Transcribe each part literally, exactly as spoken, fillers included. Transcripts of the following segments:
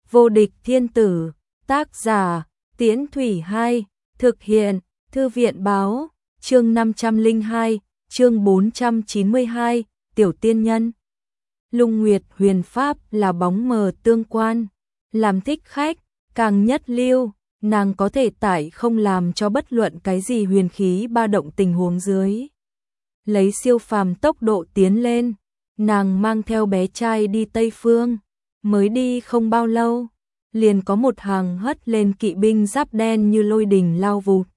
Vô địch thiên tử, tác giả, Tiễn Thủy hai, thực hiện, Thư viện báo, chương năm trăm lẻ hai, chương bốn trăm chín mươi hai, Tiểu Tiên Nhân. Lung Nguyệt huyền pháp là bóng mờ tương quan, làm thích khách, càng nhất lưu, nàng có thể tải không làm cho bất luận cái gì huyền khí ba động tình huống dưới. Lấy siêu phàm tốc độ tiến lên, nàng mang theo bé trai đi Tây Phương, mới đi không bao lâu, liền có một hàng hất lên kỵ binh giáp đen như lôi đình lao vụt.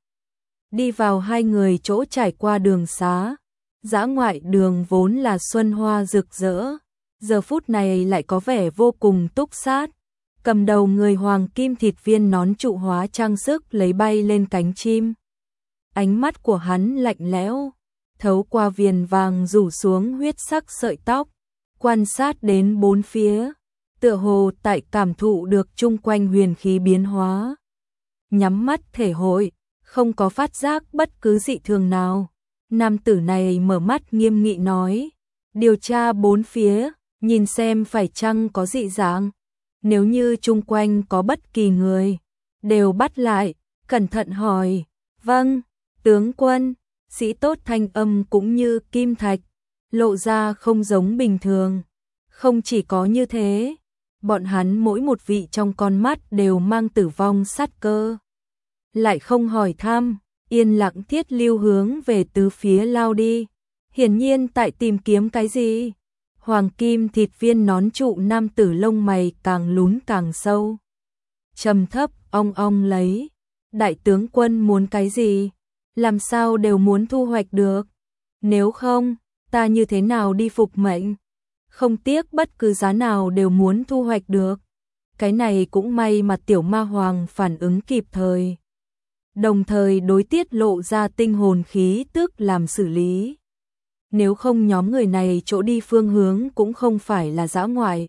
Đi vào hai người chỗ trải qua đường xá, dã ngoại đường vốn là xuân hoa rực rỡ, giờ phút này lại có vẻ vô cùng túc sát. Cầm đầu người hoàng kim thịt viên nón trụ hóa trang sức lấy bay lên cánh chim. Ánh mắt của hắn lạnh lẽo, thấu qua viền vàng rủ xuống huyết sắc sợi tóc, quan sát đến bốn phía, tựa hồ tại cảm thụ được chung quanh huyền khí biến hóa. Nhắm mắt thể hội, không có phát giác bất cứ dị thường nào. Nam tử này mở mắt nghiêm nghị nói, điều tra bốn phía, nhìn xem phải chăng có dị dạng. Nếu như chung quanh có bất kỳ người, đều bắt lại, cẩn thận hỏi. Vâng, tướng quân. Sĩ tốt thanh âm cũng như kim thạch, lộ ra không giống bình thường. Không chỉ có như thế, bọn hắn mỗi một vị trong con mắt đều mang tử vong sát cơ. Lại không hỏi thăm, yên lặng thiết lưu hướng về tứ phía lao đi. Hiển nhiên tại tìm kiếm cái gì? Hoàng kim thịt viên nón trụ nam tử lông mày càng lún càng sâu. Trầm thấp, ong ong lấy. Đại tướng quân muốn cái gì? Làm sao đều muốn thu hoạch được. Nếu không, ta như thế nào đi phục mệnh? Không tiếc bất cứ giá nào đều muốn thu hoạch được. Cái này cũng may mà tiểu ma hoàng phản ứng kịp thời. Đồng thời đối tiết lộ ra tinh hồn khí tức làm xử lý. Nếu không nhóm người này chỗ đi phương hướng cũng không phải là dã ngoại,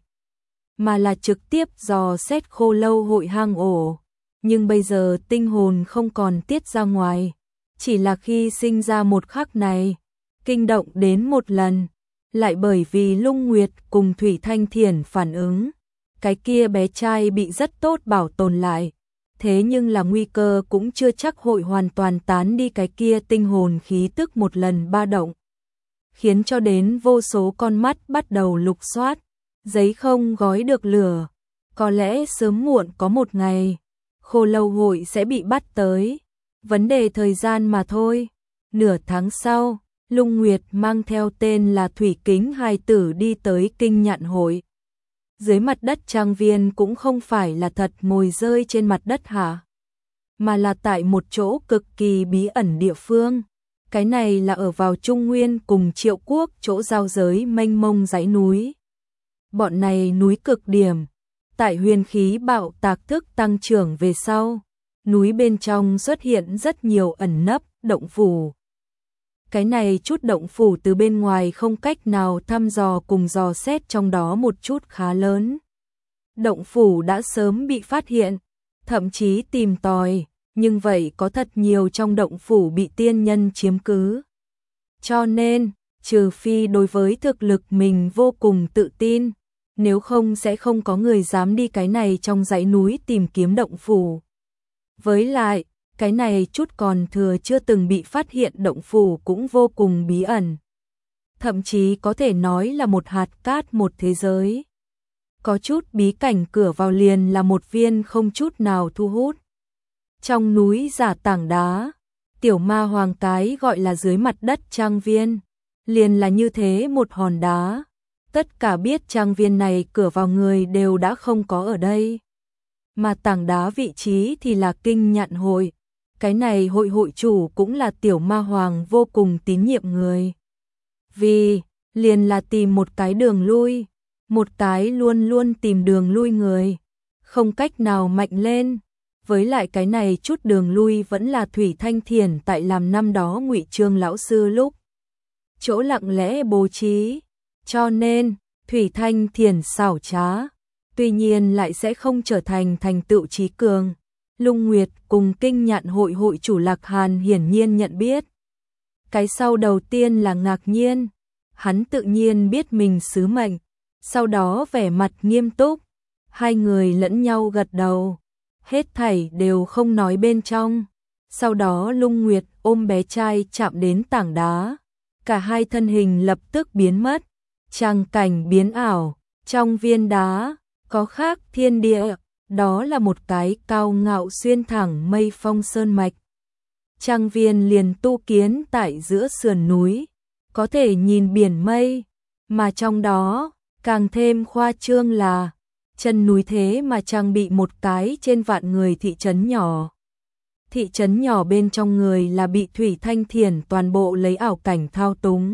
mà là trực tiếp dò xét Khô Lâu hội hang ổ. Nhưng bây giờ tinh hồn không còn tiết ra ngoài, chỉ là khi sinh ra một khắc này, kinh động đến một lần, lại bởi vì Lung Nguyệt cùng Thủy Thanh Thiển phản ứng, cái kia bé trai bị rất tốt bảo tồn lại. Thế nhưng là nguy cơ cũng chưa chắc hội hoàn toàn tán đi cái kia tinh hồn khí tức một lần ba động. Khiến cho đến vô số con mắt bắt đầu lục soát, giấy không gói được lửa. Có lẽ sớm muộn có một ngày, Khô Lâu hội sẽ bị bắt tới. Vấn đề thời gian mà thôi. Nửa tháng sau, Lung Nguyệt mang theo tên là Thủy Kính hài tử đi tới Kinh Nhạn hội. Dưới mặt đất trang viên cũng không phải là thật mồi rơi trên mặt đất hả? Mà là tại một chỗ cực kỳ bí ẩn địa phương. Cái này là ở vào Trung Nguyên cùng Triệu Quốc chỗ giao giới mênh mông dãy núi. Bọn này núi cực điểm, tại huyền khí bạo tạc thức tăng trưởng về sau, núi bên trong xuất hiện rất nhiều ẩn nấp, động phủ. Cái này chút động phủ từ bên ngoài không cách nào thăm dò cùng dò xét trong đó một chút khá lớn. Động phủ đã sớm bị phát hiện, thậm chí tìm tòi. Nhưng vậy có thật nhiều trong động phủ bị tiên nhân chiếm cứ. Cho nên, trừ phi đối với thực lực mình vô cùng tự tin, nếu không sẽ không có người dám đi cái này trong dãy núi tìm kiếm động phủ. Với lại, cái này chút còn thừa chưa từng bị phát hiện động phủ cũng vô cùng bí ẩn. Thậm chí có thể nói là một hạt cát một thế giới. Có chút bí cảnh cửa vào liền là một viên không chút nào thu hút. Trong núi giả tảng đá, tiểu ma hoàng cái gọi là dưới mặt đất trang viên, liền là như thế một hòn đá. Tất cả biết trang viên này cửa vào người đều đã không có ở đây. Mà tảng đá vị trí thì là Kinh Nhạn hội. Cái này hội hội chủ cũng là tiểu ma hoàng vô cùng tín nhiệm người. Vì, liền là tìm một cái đường lui, một cái luôn luôn tìm đường lui người, không cách nào mạnh lên. Với lại cái này chút đường lui vẫn là Thủy Thanh Thiển tại làm năm đó Ngụy Trương lão sư lúc chỗ lặng lẽ bố trí, cho nên Thủy Thanh Thiển xảo trá, tuy nhiên lại sẽ không trở thành thành tựu trí cường. Lung Nguyệt cùng Kinh Nhạn hội hội chủ Lạc Hàn hiển nhiên nhận biết. Cái sau đầu tiên là ngạc nhiên, hắn tự nhiên biết mình sứ mệnh, sau đó vẻ mặt nghiêm túc, Hai người lẫn nhau gật đầu, hết thảy đều không nói bên trong. Sau đó Lung Nguyệt ôm bé trai chạm đến tảng đá, cả hai thân hình lập tức biến mất, tràng cảnh biến ảo, trong viên đá có khác thiên địa, đó là một cái cao ngạo xuyên thẳng mây phong sơn mạch. Trang viên liền tu kiến tại giữa sườn núi, có thể nhìn biển mây, mà trong đó càng thêm khoa trương là chân núi thế mà trang bị một cái trên vạn người thị trấn nhỏ. Thị trấn nhỏ bên trong người là bị Thủy Thanh Thiển toàn bộ lấy ảo cảnh thao túng.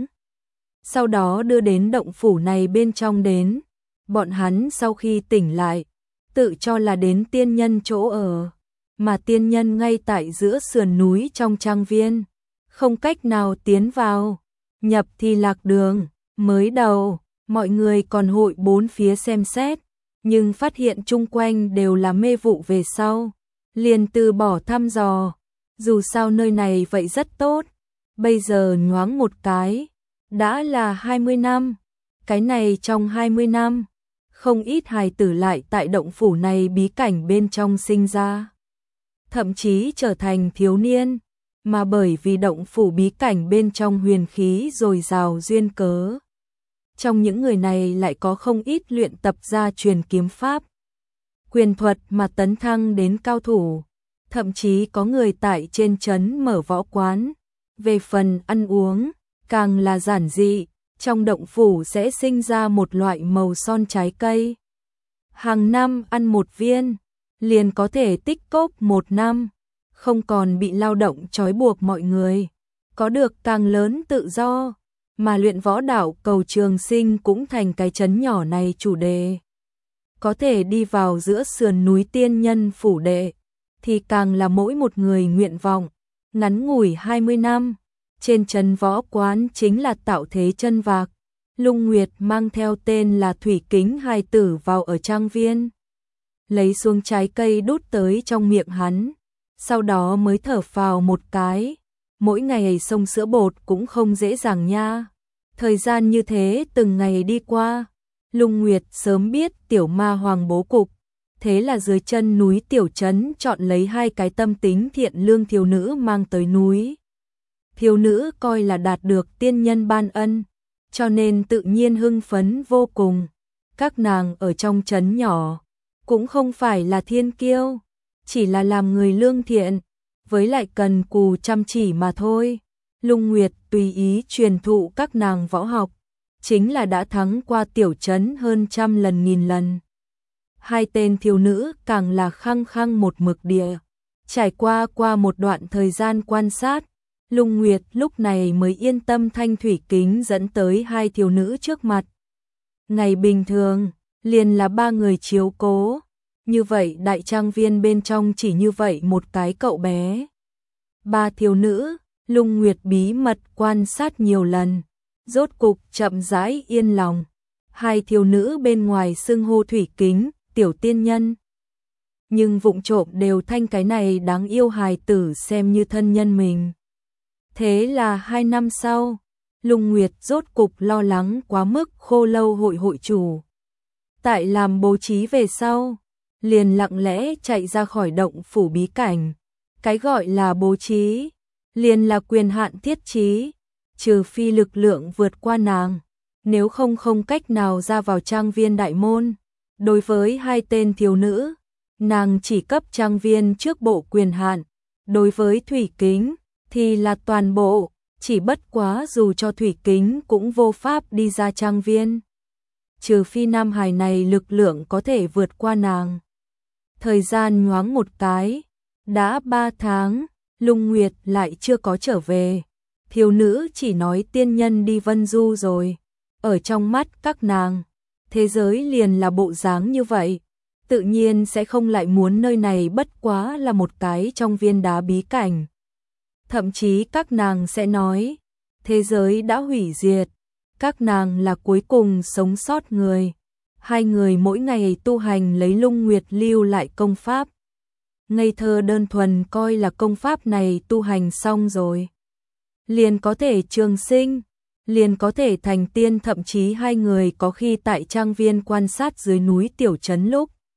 Sau đó đưa đến động phủ này bên trong đến, bọn hắn sau khi tỉnh lại, tự cho là đến tiên nhân chỗ ở, mà tiên nhân ngay tại giữa sườn núi trong trang viên, không cách nào tiến vào, nhập thì lạc đường. Mới đầu, mọi người còn hội bốn phía xem xét, nhưng phát hiện chung quanh đều là mê vụ về sau, liền từ bỏ thăm dò, dù sao nơi này vậy rất tốt, bây giờ nhoáng một cái, đã là hai mươi năm, cái này trong hai mươi năm, không ít hài tử lại tại động phủ này bí cảnh bên trong sinh ra, thậm chí trở thành thiếu niên, mà bởi vì động phủ bí cảnh bên trong huyền khí dồi dào duyên cớ. Trong những người này lại có không ít luyện tập ra truyền kiếm pháp, quyền thuật mà tấn thăng đến cao thủ, thậm chí có người tại trên trấn mở võ quán. Về phần ăn uống, càng là giản dị, trong động phủ sẽ sinh ra một loại màu son trái cây. Hàng năm ăn một viên, liền có thể tích cóp một năm, không còn bị lao động trói buộc mọi người, có được càng lớn tự do. Mà luyện võ đạo cầu trường sinh cũng thành cái trấn nhỏ này chủ đề. Có thể đi vào giữa sườn núi tiên nhân phủ đệ, thì càng là mỗi một người nguyện vọng. Ngắn ngủi hai mươi năm, trên trấn võ quán chính là tạo thế chân vạc. Lung Nguyệt mang theo tên là Thủy Kính hài tử vào ở trang viên, lấy xuống trái cây đút tới trong miệng hắn, sau đó mới thở phào một cái. Mỗi ngày xông sữa bột cũng không dễ dàng nha. Thời gian như thế từng ngày đi qua, Lung Nguyệt sớm biết tiểu ma hoàng bố cục, thế là dưới chân núi tiểu trấn chọn lấy hai cái tâm tính thiện lương thiếu nữ mang tới núi. Thiếu nữ coi là đạt được tiên nhân ban ân, cho nên tự nhiên hưng phấn vô cùng. Các nàng ở trong trấn nhỏ, cũng không phải là thiên kiêu, chỉ là làm người lương thiện, với lại cần cù chăm chỉ mà thôi. Lung Nguyệt tùy ý truyền thụ các nàng võ học, chính là đã thắng qua tiểu trấn hơn trăm lần nghìn lần. Hai tên thiếu nữ càng là khăng khăng một mực địa. Trải qua qua một đoạn thời gian quan sát, Lung Nguyệt lúc này mới yên tâm thanh Thủy Kính dẫn tới hai thiếu nữ trước mặt. Ngày bình thường, liền là ba người chiếu cố, như vậy đại trang viên bên trong chỉ như vậy một cái cậu bé. Ba thiếu nữ, Lung Nguyệt bí mật quan sát nhiều lần, rốt cục chậm rãi yên lòng. Hai thiếu nữ bên ngoài xưng hô Thủy Kính, tiểu tiên nhân, nhưng vụng trộm đều thanh cái này đáng yêu hài tử xem như thân nhân mình. Thế là hai năm sau, Lung Nguyệt rốt cục lo lắng quá mức khô lâu hội hội chủ. Tại làm bố trí về sau, liền lặng lẽ chạy ra khỏi động phủ bí cảnh. Cái gọi là bố trí, liền là quyền hạn thiết trí, trừ phi lực lượng vượt qua nàng, nếu không không cách nào ra vào trang viên đại môn. Đối với hai tên thiếu nữ, nàng chỉ cấp trang viên trước bộ quyền hạn, đối với Thủy Kính thì là toàn bộ, chỉ bất quá dù cho Thủy Kính cũng vô pháp đi ra trang viên. Trừ phi nam hài này lực lượng có thể vượt qua nàng. Thời gian nhoáng một cái, đã ba tháng, Lung Nguyệt lại chưa có trở về. Thiếu nữ chỉ nói tiên nhân đi Vân Du rồi. Ở trong mắt các nàng, thế giới liền là bộ dáng như vậy, tự nhiên sẽ không lại muốn nơi này bất quá là một cái trong viên đá bí cảnh. Thậm chí các nàng sẽ nói, thế giới đã hủy diệt, các nàng là cuối cùng sống sót người. Hai người mỗi ngày tu hành lấy Lung Nguyệt lưu lại công pháp. Ngây thơ đơn thuần coi là công pháp này tu hành xong rồi, liền có thể trường sinh, liền có thể thành tiên. Thậm chí hai người có khi tại trang viên quan sát dưới núi tiểu trấn lúc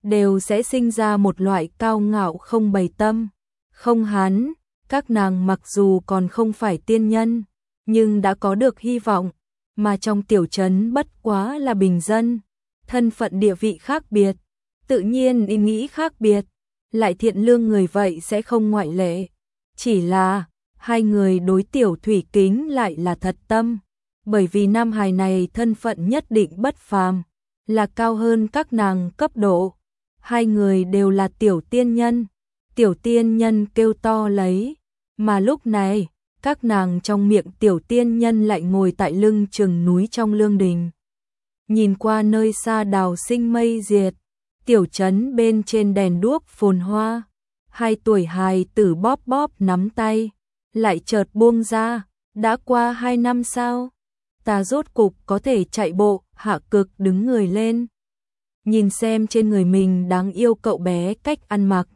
đều sẽ sinh ra một loại cao ngạo không bày tâm. Không hắn, các nàng mặc dù còn không phải tiên nhân, nhưng đã có được hy vọng, mà trong tiểu trấn bất quá là bình dân, thân phận địa vị khác biệt, tự nhiên ý nghĩ khác biệt, lại thiện lương người vậy sẽ không ngoại lệ. Chỉ là, hai người đối tiểu thủy kính lại là thật tâm, bởi vì nam hài này thân phận nhất định bất phàm, là cao hơn các nàng cấp độ. Hai người đều là tiểu tiên nhân, tiểu tiên nhân kêu to lấy, mà lúc này, các nàng trong miệng tiểu tiên nhân lại ngồi tại lưng chừng núi trong lương đình. Nhìn qua nơi xa đào sinh mây diệt, tiểu trấn bên trên đèn đuốc phồn hoa, hai tuổi hài tử bóp bóp nắm tay, lại chợt buông ra, đã qua hai năm sao? Ta rốt cục có thể chạy bộ, Hạ Cực đứng người lên. Nhìn xem trên người mình đáng yêu cậu bé cách ăn mặc.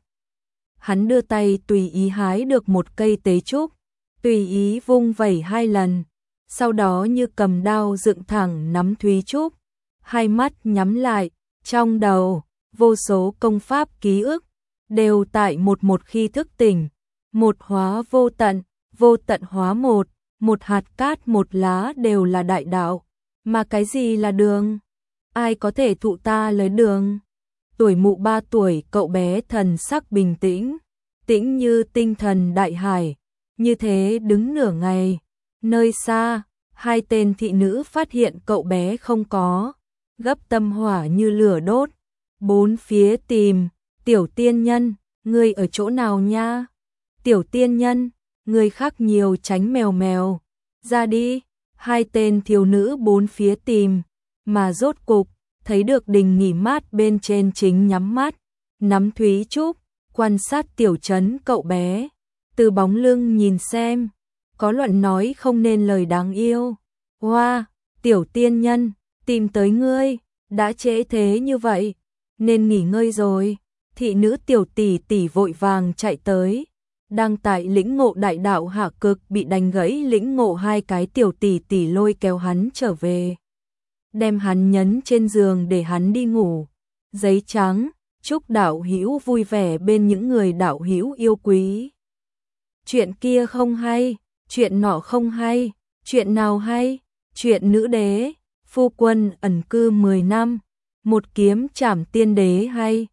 Hắn đưa tay tùy ý hái được một cây tế trúc, tùy ý vung vẩy hai lần, sau đó như cầm đao dựng thẳng nắm thúy trúc, hai mắt nhắm lại, trong đầu, vô số công pháp ký ức, đều tại một một khi thức tỉnh, một hóa vô tận, vô tận hóa một, một hạt cát một lá đều là đại đạo, mà cái gì là đường? Ai có thể thụ ta lấy đường? Tuổi mụ ba tuổi cậu bé thần sắc bình tĩnh, tĩnh như tinh thần đại hải, như thế đứng nửa ngày, nơi xa, hai tên thị nữ phát hiện cậu bé không có, gấp tâm hỏa như lửa đốt, bốn phía tìm, tiểu tiên nhân, ngươi ở chỗ nào nha? Tiểu tiên nhân, người khác nhiều tránh mèo mèo, ra đi, hai tên thiếu nữ bốn phía tìm, mà rốt cục, thấy được đình nghỉ mát bên trên chính nhắm mắt, nắm thúy trúc, quan sát tiểu trấn cậu bé, từ bóng lưng nhìn xem, có luận nói không nên lời đáng yêu. Hoa, tiểu tiên nhân, tìm tới ngươi, đã trễ thế như vậy, nên nghỉ ngơi rồi. Thị nữ tiểu tỷ tỷ vội vàng chạy tới, đang tại lĩnh ngộ đại đạo Hạ Cực bị đánh gãy lĩnh ngộ hai cái tiểu tỷ tỷ lôi kéo hắn trở về, đem hắn nhấn trên giường để hắn đi ngủ. Giấy trắng, chúc đạo hữu vui vẻ bên những người đạo hữu yêu quý. Chuyện kia không hay, chuyện nọ không hay, chuyện nào hay? Chuyện nữ đế, phu quân ẩn cư mười năm, một kiếm trảm tiên đế hay.